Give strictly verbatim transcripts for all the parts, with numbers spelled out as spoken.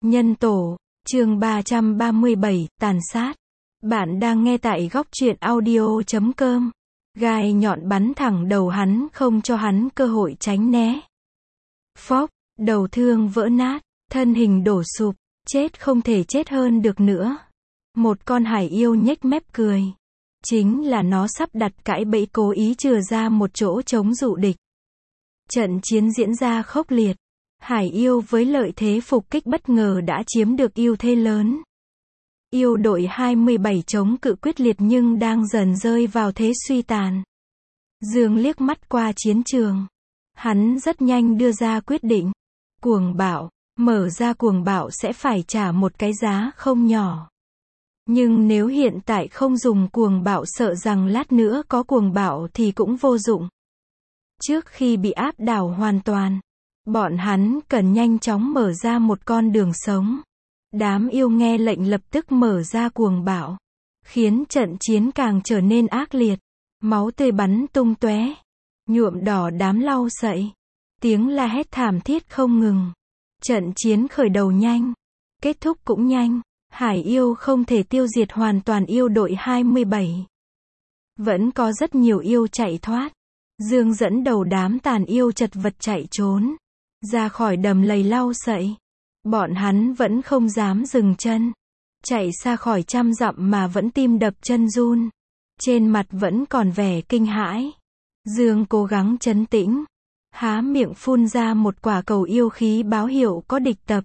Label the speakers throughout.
Speaker 1: Nhân tổ, chương ba trăm ba mươi bảy, tàn sát. Bạn đang nghe tại góc truyện audio chấm com. Gai nhọn bắn thẳng đầu hắn không cho hắn cơ hội tránh né. Phốc, đầu thương vỡ nát, thân hình đổ sụp, chết không thể chết hơn được nữa. Một con hải yêu nhếch mép cười. Chính là nó sắp đặt cãi bẫy cố ý chừa ra một chỗ chống dụ địch. Trận chiến diễn ra khốc liệt. Hải yêu với lợi thế phục kích bất ngờ đã chiếm được ưu thế lớn. Yêu đội hai mươi bảy chống cự quyết liệt nhưng đang dần rơi vào thế suy tàn. Dương liếc mắt qua chiến trường. Hắn rất nhanh đưa ra quyết định. Cuồng bạo, mở ra cuồng bạo sẽ phải trả một cái giá không nhỏ. Nhưng nếu hiện tại không dùng cuồng bạo sợ rằng lát nữa có cuồng bạo thì cũng vô dụng. Trước khi bị áp đảo hoàn toàn, bọn hắn cần nhanh chóng mở ra một con đường sống. Đám yêu nghe lệnh lập tức mở ra cuồng bạo, khiến trận chiến càng trở nên ác liệt. Máu tươi bắn tung tóe, nhuộm đỏ đám lau sậy. Tiếng la hét thảm thiết không ngừng. Trận chiến khởi đầu nhanh, kết thúc cũng nhanh. Hải yêu không thể tiêu diệt hoàn toàn yêu đội hai mươi bảy. Vẫn có rất nhiều yêu chạy thoát. Dương dẫn đầu đám tàn yêu chật vật chạy trốn ra khỏi đầm lầy lau sậy. Bọn hắn vẫn không dám dừng chân. Chạy xa khỏi trăm dặm mà vẫn tim đập chân run. Trên mặt vẫn còn vẻ kinh hãi. Dương cố gắng trấn tĩnh. Há miệng phun ra một quả cầu yêu khí báo hiệu có địch tập.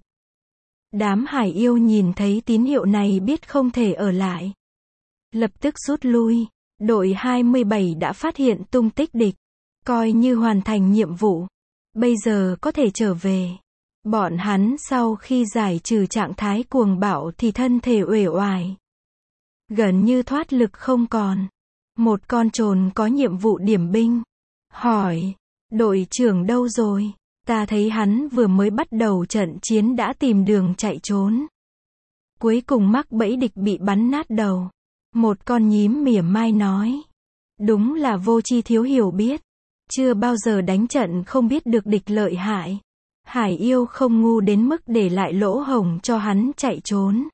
Speaker 1: Đám hải yêu nhìn thấy tín hiệu này biết không thể ở lại. Lập tức rút lui. Đội hai mươi bảy đã phát hiện tung tích địch. Coi như hoàn thành nhiệm vụ. Bây giờ có thể trở về. Bọn hắn sau khi giải trừ trạng thái cuồng bạo thì thân thể uể oải. Gần như thoát lực không còn. Một con trồn có nhiệm vụ điểm binh. Hỏi, đội trưởng đâu rồi? Ta thấy hắn vừa mới bắt đầu trận chiến đã tìm đường chạy trốn. Cuối cùng mắc bẫy địch bị bắn nát đầu. Một con nhím mỉa mai nói. Đúng là vô tri thiếu hiểu biết. Chưa bao giờ đánh trận không biết được địch lợi hại. Hải yêu không ngu đến mức để lại lỗ hổng cho hắn chạy trốn.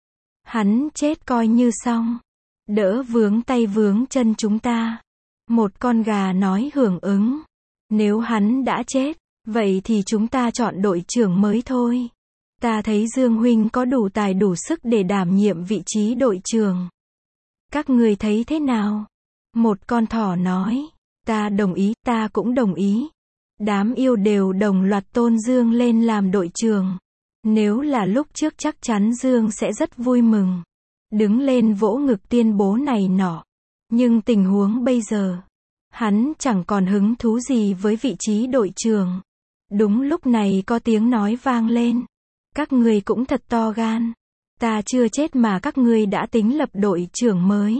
Speaker 1: Hắn chết coi như xong. Đỡ vướng tay vướng chân chúng ta. Một con gà nói hưởng ứng. Nếu hắn đã chết, vậy thì chúng ta chọn đội trưởng mới thôi. Ta thấy Dương huynh có đủ tài đủ sức để đảm nhiệm vị trí đội trưởng. Các người thấy thế nào? Một con thỏ nói. Ta đồng ý, ta cũng đồng ý. Đám yêu đều đồng loạt tôn Dương lên làm đội trưởng. Nếu là lúc trước chắc chắn Dương sẽ rất vui mừng. Đứng lên vỗ ngực tuyên bố này nọ. Nhưng tình huống bây giờ, hắn chẳng còn hứng thú gì với vị trí đội trưởng. Đúng lúc này có tiếng nói vang lên. Các ngươi cũng thật to gan. Ta chưa chết mà các ngươi đã tính lập đội trưởng mới.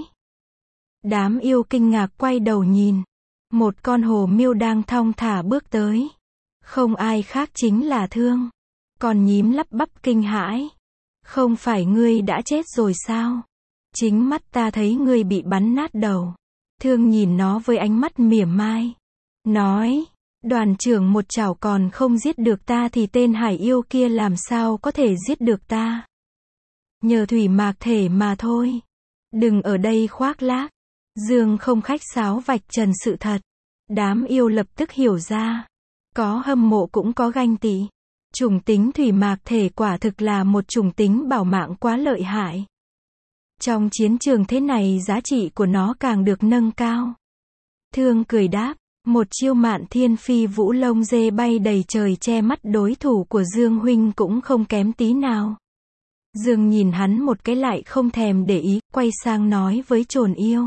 Speaker 1: Đám yêu kinh ngạc quay đầu nhìn. Một con hồ miêu đang thong thả bước tới. Không ai khác chính là Thương. Con nhím lắp bắp kinh hãi. Không phải ngươi đã chết rồi sao? Chính mắt ta thấy ngươi bị bắn nát đầu. Thương nhìn nó với ánh mắt mỉa mai. Nói, đoàn trưởng một chảo còn không giết được ta thì tên hải yêu kia làm sao có thể giết được ta? Nhờ thủy mạc thể mà thôi. Đừng ở đây khoác lác. Dương không khách sáo vạch trần sự thật. Đám yêu lập tức hiểu ra. Có hâm mộ cũng có ganh tị. Chủng tính thủy mạc thể quả thực là một chủng tính bảo mạng quá lợi hại. Trong chiến trường thế này giá trị của nó càng được nâng cao. Thương cười đáp. Một chiêu mạn thiên phi vũ lông dê bay đầy trời che mắt đối thủ của Dương huynh cũng không kém tí nào. Dương nhìn hắn một cái lại không thèm để ý, quay sang nói với trồn yêu.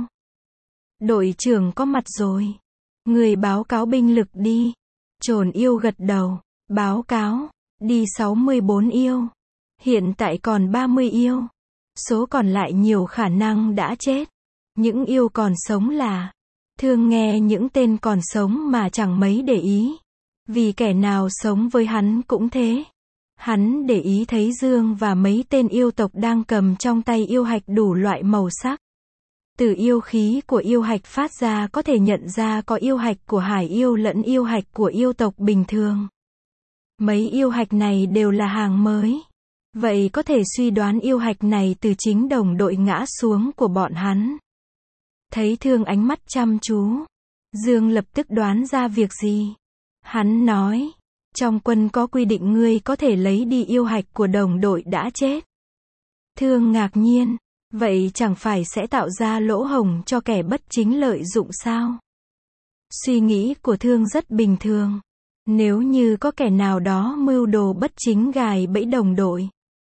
Speaker 1: Đội trưởng có mặt rồi. Người báo cáo binh lực đi. Trồn yêu gật đầu. Báo cáo. Đi sáu mươi bốn yêu. Hiện tại còn ba mươi yêu. Số còn lại nhiều khả năng đã chết. Những yêu còn sống là. Thương nghe những tên còn sống mà chẳng mấy để ý. Vì kẻ nào sống với hắn cũng thế. Hắn để ý thấy Dương và mấy tên yêu tộc đang cầm trong tay yêu hạch đủ loại màu sắc. Từ yêu khí của yêu hạch phát ra có thể nhận ra có yêu hạch của hải yêu lẫn yêu hạch của yêu tộc bình thường. Mấy yêu hạch này đều là hàng mới. Vậy có thể suy đoán yêu hạch này từ chính đồng đội ngã xuống của bọn hắn. Thấy Thương ánh mắt chăm chú, Dương lập tức đoán ra việc gì. Hắn nói, trong quân có quy định ngươi có thể lấy đi yêu hạch của đồng đội đã chết. Thương ngạc nhiên, vậy chẳng phải sẽ tạo ra lỗ hổng cho kẻ bất chính lợi dụng sao? Suy nghĩ của Thương rất bình thường. Nếu như có kẻ nào đó mưu đồ bất chính gài bẫy đồng đội,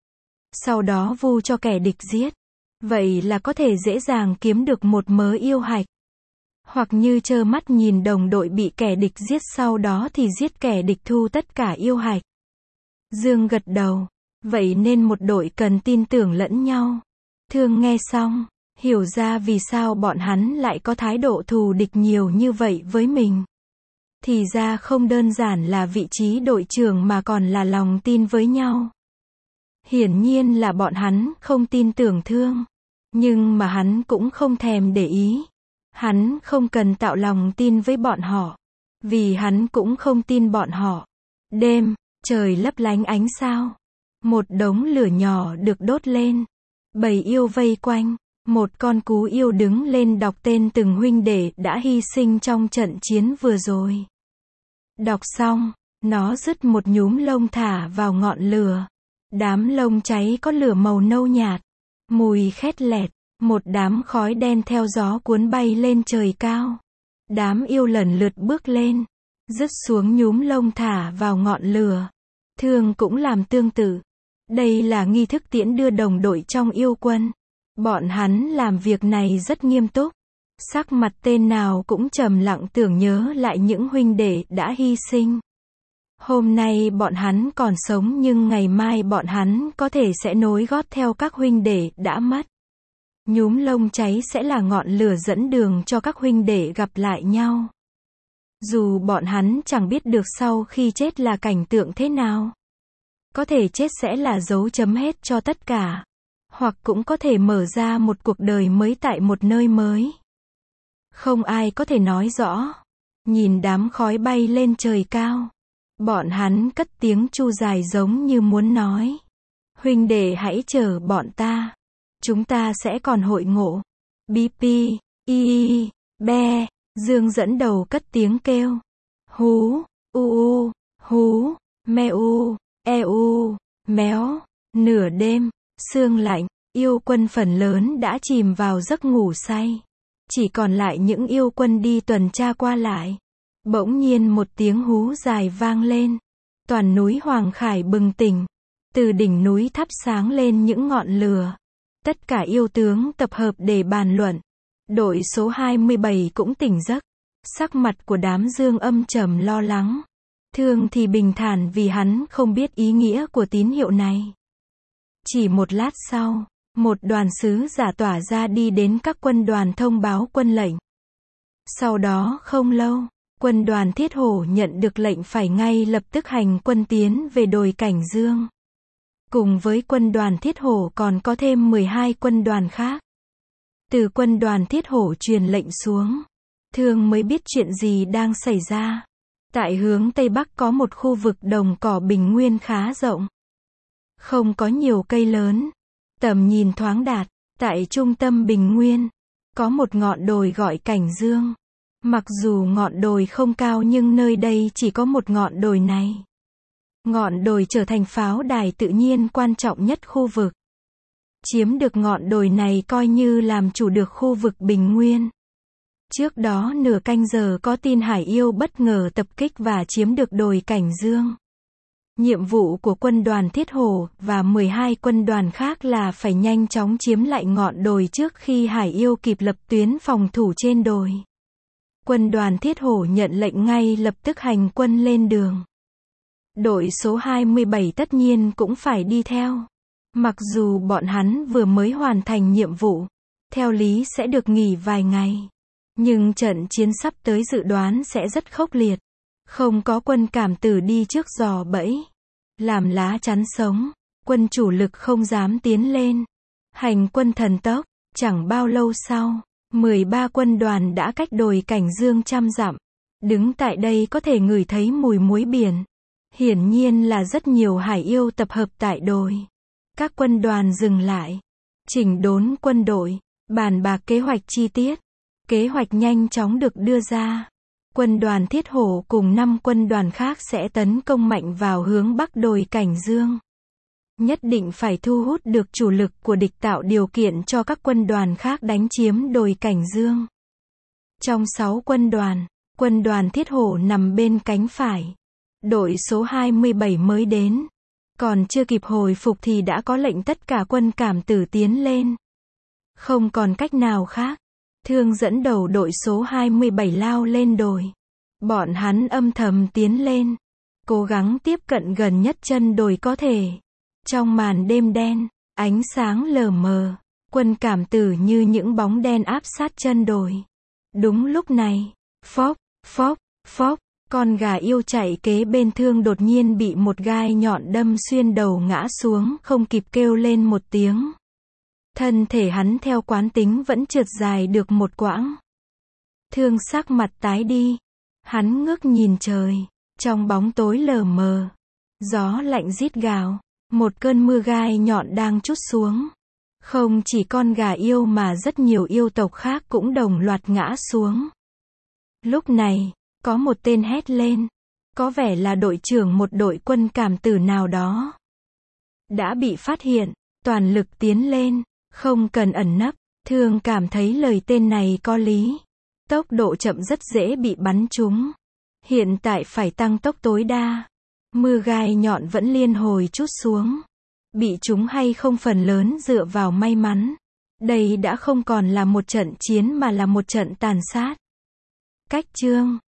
Speaker 1: sau đó vu cho kẻ địch giết, vậy là có thể dễ dàng kiếm được một mớ yêu hạch. Hoặc như trơ mắt nhìn đồng đội bị kẻ địch giết sau đó thì giết kẻ địch thu tất cả yêu hạch. Dương gật đầu. Vậy nên một đội cần tin tưởng lẫn nhau. Thương nghe xong, hiểu ra vì sao bọn hắn lại có thái độ thù địch nhiều như vậy với mình. Thì ra không đơn giản là vị trí đội trưởng mà còn là lòng tin với nhau. Hiển nhiên là bọn hắn không tin tưởng Thương. Nhưng mà hắn cũng không thèm để ý. Hắn không cần tạo lòng tin với bọn họ. Vì hắn cũng không tin bọn họ. Đêm, trời lấp lánh ánh sao. Một đống lửa nhỏ được đốt lên. Bầy yêu vây quanh. Một con cú yêu đứng lên đọc tên từng huynh đệ đã hy sinh trong trận chiến vừa rồi. Đọc xong, nó dứt một nhúm lông thả vào ngọn lửa. Đám lông cháy có lửa màu nâu nhạt. Mùi khét lẹt. Một đám khói đen theo gió cuốn bay lên trời cao. Đám yêu lần lượt bước lên. Dứt xuống nhúm lông thả vào ngọn lửa. Thương cũng làm tương tự. Đây là nghi thức tiễn đưa đồng đội trong yêu quân. Bọn hắn làm việc này rất nghiêm túc. Sắc mặt tên nào cũng trầm lặng tưởng nhớ lại những huynh đệ đã hy sinh. Hôm nay bọn hắn còn sống nhưng ngày mai bọn hắn có thể sẽ nối gót theo các huynh đệ đã mất. Nhúm lông cháy sẽ là ngọn lửa dẫn đường cho các huynh đệ gặp lại nhau. Dù bọn hắn chẳng biết được sau khi chết là cảnh tượng thế nào. Có thể chết sẽ là dấu chấm hết cho tất cả. Hoặc cũng có thể mở ra một cuộc đời mới tại một nơi mới. Không ai có thể nói rõ. Nhìn đám khói bay lên trời cao. Bọn hắn cất tiếng chu dài giống như muốn nói. Huynh đệ hãy chờ bọn ta. Chúng ta sẽ còn hội ngộ. Bi pi, y, be, Dương dẫn đầu cất tiếng kêu. Hú, u u, hú, me u, e u, méo. Nửa đêm, sương lạnh, yêu quân phần lớn đã chìm vào giấc ngủ say. Chỉ còn lại những yêu quân đi tuần tra qua lại. Bỗng nhiên một tiếng hú dài vang lên. Toàn núi Hoàng Khải bừng tỉnh. Từ đỉnh núi thắp sáng lên những ngọn lửa. Tất cả yêu tướng tập hợp để bàn luận. Đội số hai mươi bảy cũng tỉnh giấc. Sắc mặt của đám Dương âm trầm lo lắng. Thương thì bình thản vì hắn không biết ý nghĩa của tín hiệu này. Chỉ một lát sau, một đoàn sứ giả tỏa ra đi đến các quân đoàn thông báo quân lệnh. Sau đó không lâu, quân đoàn Thiết Hổ nhận được lệnh phải ngay lập tức hành quân tiến về đồi Cảnh Dương. Cùng với quân đoàn Thiết Hổ còn có thêm mười hai quân đoàn khác. Từ quân đoàn Thiết Hổ truyền lệnh xuống, Thương mới biết chuyện gì đang xảy ra. Tại hướng Tây Bắc có một khu vực đồng cỏ bình nguyên khá rộng. Không có nhiều cây lớn. Tầm nhìn thoáng đạt. Tại trung tâm bình nguyên, có một ngọn đồi gọi Cảnh Dương. Mặc dù ngọn đồi không cao nhưng nơi đây chỉ có một ngọn đồi này. Ngọn đồi trở thành pháo đài tự nhiên quan trọng nhất khu vực. Chiếm được ngọn đồi này coi như làm chủ được khu vực bình nguyên. Trước đó nửa canh giờ có tin hải yêu bất ngờ tập kích và chiếm được đồi Cảnh Dương. Nhiệm vụ của quân đoàn Thiết Hổ và mười hai quân đoàn khác là phải nhanh chóng chiếm lại ngọn đồi trước khi hải yêu kịp lập tuyến phòng thủ trên đồi. Quân đoàn Thiết Hổ nhận lệnh ngay lập tức hành quân lên đường. Đội số hai mươi bảy tất nhiên cũng phải đi theo. Mặc dù bọn hắn vừa mới hoàn thành nhiệm vụ, theo lý sẽ được nghỉ vài ngày. Nhưng trận chiến sắp tới dự đoán sẽ rất khốc liệt. Không có quân cảm tử đi trước giò bẫy. Làm lá chắn sống, quân chủ lực không dám tiến lên. Hành quân thần tốc, chẳng bao lâu sau, mười ba quân đoàn đã cách đồi Cảnh Dương trăm dặm. Đứng tại đây có thể ngửi thấy mùi muối biển. Hiển nhiên là rất nhiều hải yêu tập hợp tại đồi. Các quân đoàn dừng lại, chỉnh đốn quân đội, bàn bạc kế hoạch chi tiết. Kế hoạch nhanh chóng được đưa ra. Quân đoàn Thiết Hổ cùng năm quân đoàn khác sẽ tấn công mạnh vào hướng bắc đồi Cảnh Dương. Nhất định phải thu hút được chủ lực của địch tạo điều kiện cho các quân đoàn khác đánh chiếm đồi Cảnh Dương. Trong sáu quân đoàn, quân đoàn Thiết Hổ nằm bên cánh phải. Đội số hai mươi bảy mới đến. Còn chưa kịp hồi phục thì đã có lệnh tất cả quân cảm tử tiến lên. Không còn cách nào khác. Thương dẫn đầu đội số hai mươi bảy lao lên đồi. Bọn hắn âm thầm tiến lên. Cố gắng tiếp cận gần nhất chân đồi có thể. Trong màn đêm đen, ánh sáng lờ mờ, quân cảm tử như những bóng đen áp sát chân đồi. Đúng lúc này, phốc, phốc, phốc, con gà yêu chạy kế bên Thương đột nhiên bị một gai nhọn đâm xuyên đầu ngã xuống, không kịp kêu lên một tiếng. Thân thể hắn theo quán tính vẫn trượt dài được một quãng. Thương sắc mặt tái đi. Hắn ngước nhìn trời. Trong bóng tối lờ mờ. Gió lạnh rít gào. Một cơn mưa gai nhọn đang trút xuống. Không chỉ con gà yêu mà rất nhiều yêu tộc khác cũng đồng loạt ngã xuống. Lúc này, có một tên hét lên. Có vẻ là đội trưởng một đội quân cảm tử nào đó. Đã bị phát hiện. Toàn lực tiến lên. Không cần ẩn nấp. Thương cảm thấy lời tên này có lý. Tốc độ chậm rất dễ bị bắn trúng. Hiện tại phải tăng tốc tối đa. Mưa gai nhọn vẫn liên hồi trút xuống. Bị trúng hay không phần lớn dựa vào may mắn. Đây đã không còn là một trận chiến mà là một trận tàn sát. Cách chương